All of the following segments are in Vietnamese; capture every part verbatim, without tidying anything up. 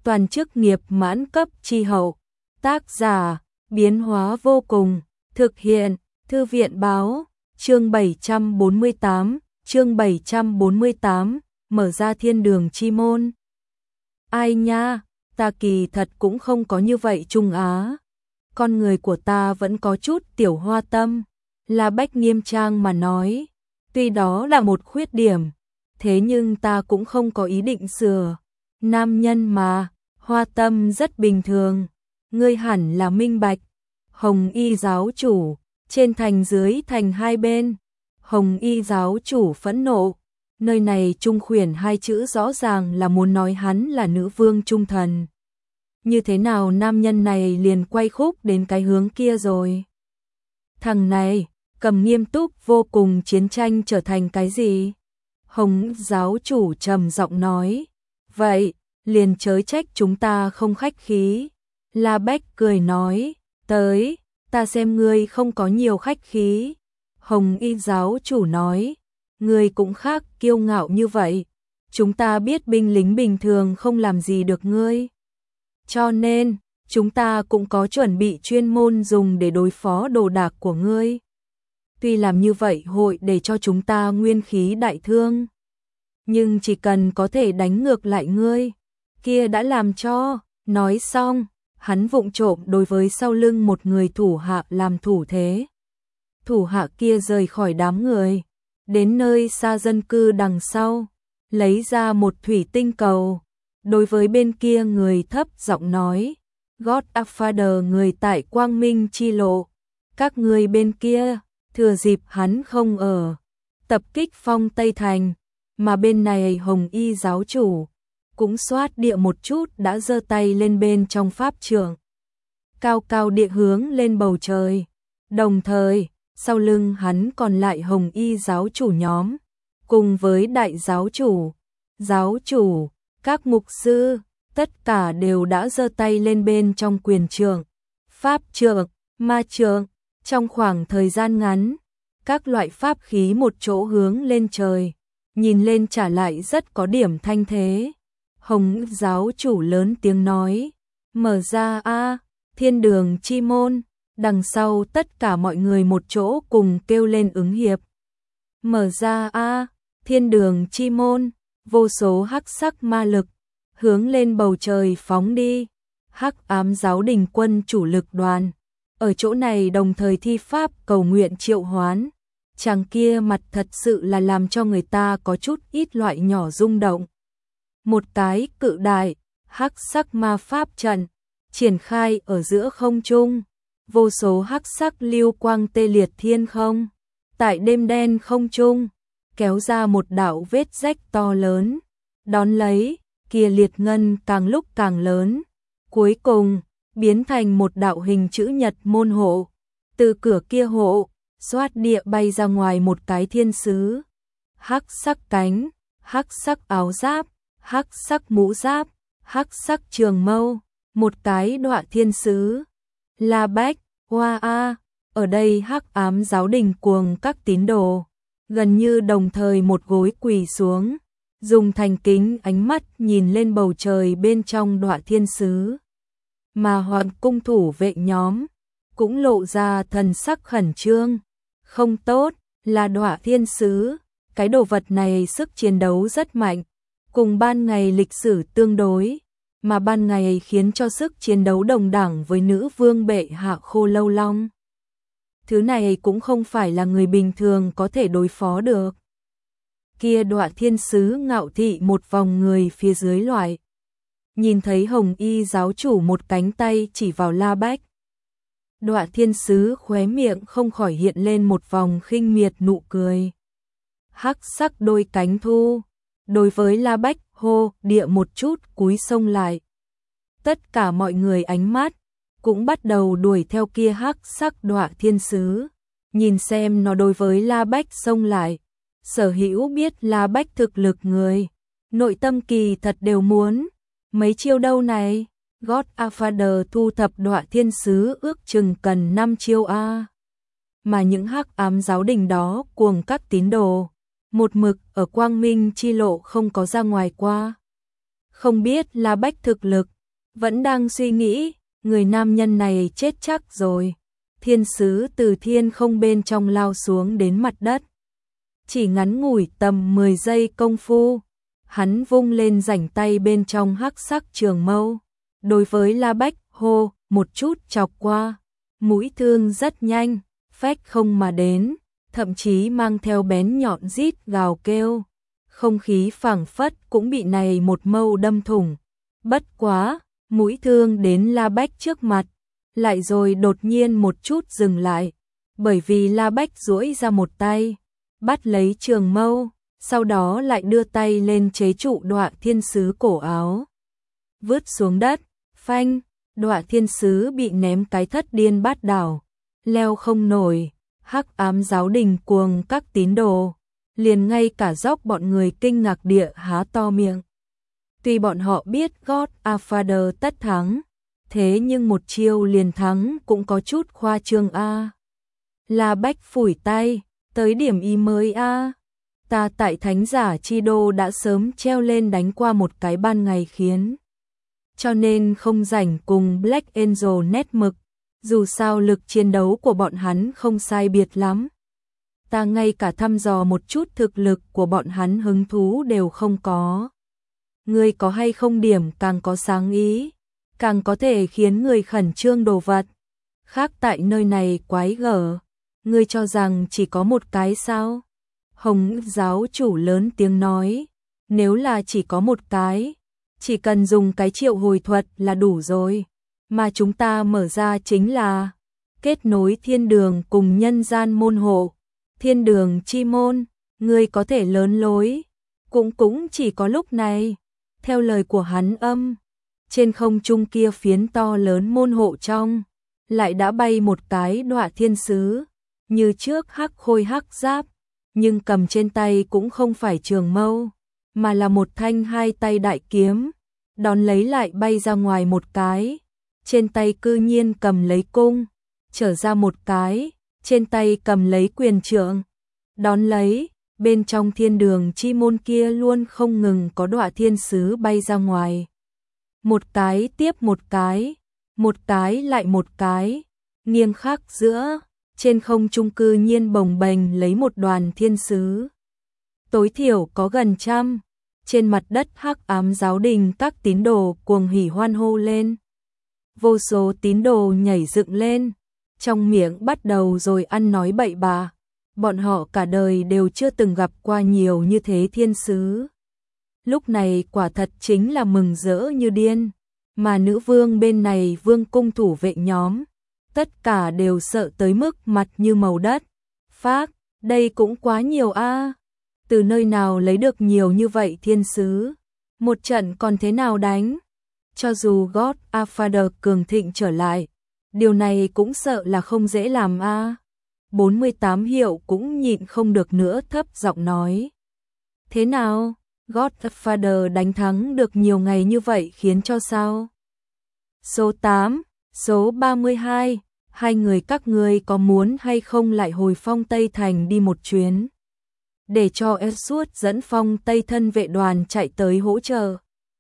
toàn chức nghiệp mãn cấp chi hậu. Tác giả, biến hóa vô cùng, thực hiện, Thư viện báo, chương bảy trăm bốn mươi tám, chương bảy trăm bốn mươi tám, mở ra thiên đường chi môn. Ai nha, ta kỳ thật cũng không có như vậy Trung Á. Con người của ta vẫn có chút tiểu hoa tâm, La Bách nghiêm trang mà nói. Tuy đó là một khuyết điểm, thế nhưng ta cũng không có ý định sửa. Nam nhân mà, hoa tâm rất bình thường, ngươi hẳn là minh bạch. Hồng Y giáo chủ, trên thành dưới thành hai bên. Hồng Y giáo chủ phẫn nộ, nơi này trung khuyển hai chữ rõ ràng là muốn nói hắn là nữ vương trung thần. Như thế nào nam nhân này liền quay khúc đến cái hướng kia rồi? Thằng này, cầm nghiêm túc vô cùng chiến tranh trở thành cái gì? Hồng giáo chủ trầm giọng nói, vậy, liền chớ trách chúng ta không khách khí. La Bách cười nói, tới, ta xem ngươi không có nhiều khách khí. Hồng Y giáo chủ nói, ngươi cũng khác kiêu ngạo như vậy. Chúng ta biết binh lính bình thường không làm gì được ngươi. Cho nên, chúng ta cũng có chuẩn bị chuyên môn dùng để đối phó đồ đạc của ngươi. Tuy làm như vậy hội để cho chúng ta nguyên khí đại thương, nhưng chỉ cần có thể đánh ngược lại ngươi, kia đã làm cho. Nói xong, hắn vụng trộm đối với sau lưng một người thủ hạ làm thủ thế. Thủ hạ kia rời khỏi đám người, đến nơi xa dân cư đằng sau, lấy ra một thủy tinh cầu. Đối với bên kia người thấp giọng nói, Godfather người tại Quang Minh chi lộ, các người bên kia, thừa dịp hắn không ở, tập kích Phong Tây Thành, mà bên này Hồng Y giáo chủ, cũng xoát địa một chút đã giơ tay lên bên trong pháp trượng. Cao cao địa hướng lên bầu trời, đồng thời, sau lưng hắn còn lại Hồng Y giáo chủ nhóm, cùng với đại giáo chủ, giáo chủ, các mục sư, tất cả đều đã giơ tay lên bên trong quyền trượng, pháp trượng, ma trượng. Trong khoảng thời gian ngắn, các loại pháp khí một chỗ hướng lên trời, nhìn lên trả lại rất có điểm thanh thế. Hồng giáo chủ lớn tiếng nói, mở ra a thiên đường chi môn. Đằng sau tất cả mọi người một chỗ cùng kêu lên ứng hiệp. Mở ra a thiên đường chi môn. Vô số hắc sắc ma lực hướng lên bầu trời phóng đi. Hắc ám giáo đình quân chủ lực đoàn ở chỗ này đồng thời thi pháp cầu nguyện triệu hoán. Chàng kia mặt thật sự là làm cho người ta có chút ít loại nhỏ rung động. Một cái cự đại hắc sắc ma pháp trận triển khai ở giữa không trung, vô số hắc sắc lưu quang tê liệt thiên không, tại đêm đen không trung kéo ra một đạo vết rách to lớn, đón lấy, kia liệt ngân càng lúc càng lớn, cuối cùng biến thành một đạo hình chữ nhật môn hộ. Từ cửa kia hộ, xoát địa bay ra ngoài một cái thiên sứ, hắc sắc cánh, hắc sắc áo giáp, hắc sắc mũ giáp, hắc sắc trường mâu, một cái đọa thiên sứ. La Bách, hoa a, ở đây hắc ám giáo đình cuồng các tín đồ gần như đồng thời một gối quỳ xuống, dùng thành kính ánh mắt nhìn lên bầu trời bên trong đọa thiên sứ. Mà Hoàng cung thủ vệ nhóm cũng lộ ra thần sắc khẩn trương. Không tốt, là đọa thiên sứ, cái đồ vật này sức chiến đấu rất mạnh, cùng ban ngày lịch sử tương đối, mà ban ngày khiến cho sức chiến đấu đồng đẳng với nữ vương bệ hạ Khô Lâu Long. Thứ này cũng không phải là người bình thường có thể đối phó được. Kia đọa thiên sứ ngạo thị một vòng người phía dưới loại. Nhìn thấy Hồng Y giáo chủ một cánh tay chỉ vào La Bách. Đọa thiên sứ khóe miệng không khỏi hiện lên một vòng khinh miệt nụ cười. Hắc sắc đôi cánh thu, đối với La Bách hô địa một chút cúi sông lại. Tất cả mọi người ánh mắt cũng bắt đầu đuổi theo kia hắc sắc đọa thiên sứ, nhìn xem nó đối với La Bách xông lại. Sở hữu biết La Bách thực lực người, nội tâm kỳ thật đều muốn mấy chiêu đâu này. Godfather thu thập đọa thiên sứ ước chừng cần năm chiêu a. Mà những hắc ám giáo đình đó cuồng các tín đồ, một mực ở Quang Minh chi lộ không có ra ngoài qua. Không biết La Bách thực lực, vẫn đang suy nghĩ, người nam nhân này chết chắc rồi. Thiên sứ từ thiên không bên trong lao xuống đến mặt đất. Chỉ ngắn ngủi tầm mười giây công phu, hắn vung lên rảnh tay bên trong hắc sắc trường mâu. Đối với La Bách hô, một chút chọc qua, mũi thương rất nhanh, phách không mà đến, thậm chí mang theo bén nhọn rít gào kêu. Không khí phảng phất cũng bị này một mâu đâm thủng. Bất quá, mũi thương đến La Bách trước mặt, lại rồi đột nhiên một chút dừng lại, bởi vì La Bách duỗi ra một tay, bắt lấy trường mâu, sau đó lại đưa tay lên chế trụ Đọa Thiên Sứ cổ áo. Vứt xuống đất, phanh, Đọa Thiên Sứ bị ném cái thất điên bát đảo, leo không nổi. Hắc ám giáo đình cuồng các tín đồ, liền ngay cả dốc bọn người kinh ngạc địa há to miệng. Tuy bọn họ biết God Father tất thắng, thế nhưng một chiêu liền thắng cũng có chút khoa trương a. La Bách phủi tay, tới điểm y mới a. Ta tại Thánh giả chi đô đã sớm treo lên đánh qua một cái ban ngày khiến. Cho nên không rảnh cùng Black Angel nét mực, dù sao lực chiến đấu của bọn hắn không sai biệt lắm. Ta ngay cả thăm dò một chút thực lực của bọn hắn hứng thú đều không có. Ngươi có hay không điểm càng có sáng ý, càng có thể khiến người khẩn trương đồ vật. Khác tại nơi này quái gở, ngươi cho rằng chỉ có một cái sao? Hồng giáo chủ lớn tiếng nói, nếu là chỉ có một cái, chỉ cần dùng cái triệu hồi thuật là đủ rồi. Mà chúng ta mở ra chính là kết nối thiên đường cùng nhân gian môn hộ. Thiên đường chi môn, ngươi có thể lớn lối, cũng cũng chỉ có lúc này. Theo lời của hắn âm, trên không trung kia phiến to lớn môn hộ trong, lại đã bay một cái Đọa Thiên Sứ, như trước hắc khôi hắc giáp, nhưng cầm trên tay cũng không phải trường mâu, mà là một thanh hai tay đại kiếm, đón lấy lại bay ra ngoài một cái, trên tay cư nhiên cầm lấy cung, trở ra một cái, trên tay cầm lấy quyền trượng, đón lấy, bên trong thiên đường chi môn kia luôn không ngừng có Đọa Thiên Sứ bay ra ngoài. Một cái tiếp một cái, một cái lại một cái, nghiêng khắc giữa, trên không trung cư nhiên bồng bềnh lấy một đoàn thiên sứ. Tối thiểu có gần trăm, trên mặt đất hắc ám giáo đình các tín đồ cuồng hỉ hoan hô lên. Vô số tín đồ nhảy dựng lên, trong miệng bắt đầu rồi ăn nói bậy bạ. Bọn họ cả đời đều chưa từng gặp qua nhiều như thế thiên sứ. Lúc này quả thật chính là mừng rỡ như điên, mà nữ vương bên này vương cung thủ vệ nhóm, tất cả đều sợ tới mức mặt như màu đất. Phác, đây cũng quá nhiều a. Từ nơi nào lấy được nhiều như vậy thiên sứ? Một trận còn thế nào đánh? Cho dù God Father cường thịnh trở lại, điều này cũng sợ là không dễ làm a. bốn mươi tám hiệu cũng nhịn không được nữa thấp giọng nói. Thế nào? God Father đánh thắng được nhiều ngày như vậy khiến cho sao? Số tám, số ba mươi hai, hai người các ngươi có muốn hay không lại hồi Phong Tây Thành đi một chuyến? Để cho Essuot dẫn Phong Tây thân vệ đoàn chạy tới hỗ trợ.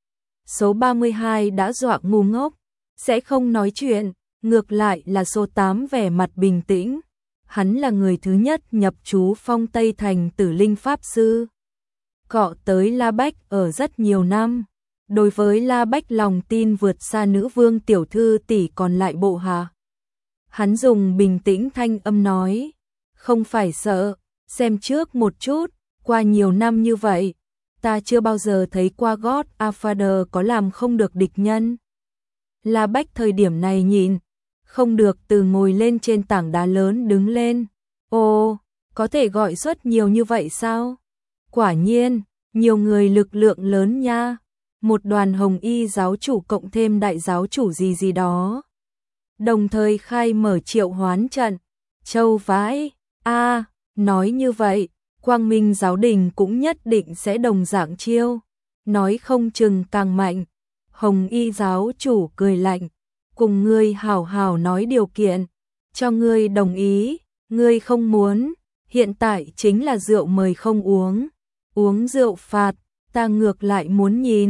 Số ba mươi hai đã dọa ngu ngốc, sẽ không nói chuyện, ngược lại là số tám vẻ mặt bình tĩnh. Hắn là người thứ nhất nhập trú Phong Tây Thành Tử Linh Pháp Sư. Cọ tới La Bách ở rất nhiều năm. Đối với La Bách lòng tin vượt xa nữ vương tiểu thư tỷ còn lại bộ hạ. Hắn dùng bình tĩnh thanh âm nói, không phải sợ, xem trước một chút, qua nhiều năm như vậy, ta chưa bao giờ thấy qua God Father có làm không được địch nhân. La Bách thời điểm này nhịn, không được từ ngồi lên trên tảng đá lớn đứng lên. Ồ, có thể gọi xuất nhiều như vậy sao? Quả nhiên, nhiều người lực lượng lớn nha. Một đoàn hồng y giáo chủ cộng thêm đại giáo chủ gì gì đó. Đồng thời khai mở triệu hoán trận. Châu vãi, a nói như vậy, Quang Minh giáo đình cũng nhất định sẽ đồng dạng chiêu. Nói không chừng càng mạnh. Hồng y giáo chủ cười lạnh. Cùng ngươi hảo hảo nói điều kiện. Cho ngươi đồng ý, ngươi không muốn. Hiện tại chính là rượu mời không uống. Uống rượu phạt, ta ngược lại muốn nhìn.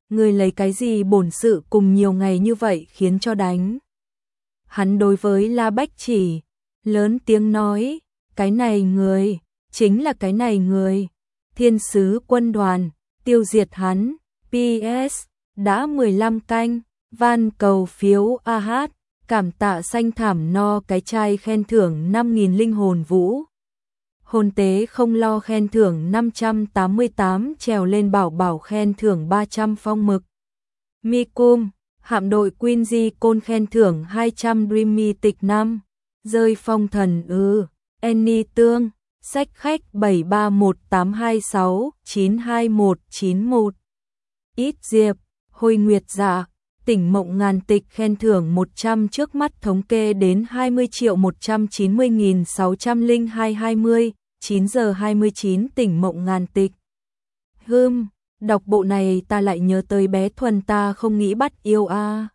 người lấy cái gì bổn sự cùng nhiều ngày như vậy khiến cho đánh. Hắn đối với La Bách Chỉ, lớn tiếng nói, cái này người, chính là cái này người, thiên sứ quân đoàn, tiêu diệt hắn, pê ét, đã mười lăm canh, van cầu phiếu a hát, cảm tạ xanh thảm no cái chai khen thưởng năm nghìn linh hồn vũ. Hồn tế không lo khen thưởng năm trăm tám mươi tám trèo lên bảo bảo khen thưởng ba trăm phong mực. Mi Cung, hạm đội Quincy Côn khen thưởng hai trăm Dreamy tịch năm, rơi phong thần ư, Annie Tương, sách khách bảy ba một tám hai sáu chín hai một chín một. Ít Diệp, Hồi Nguyệt Dạ, tỉnh mộng ngàn tịch khen thưởng một trăm trước mắt thống kê đến hai mươi triệu một trăm chín mươi nghìn sáu trăm lẻ hai hai mươi, chín giờ hai mươi chín tỉnh mộng ngàn tịch. Hừm, đọc bộ này ta lại nhớ tới bé Thuần ta không nghĩ bắt yêu a. À.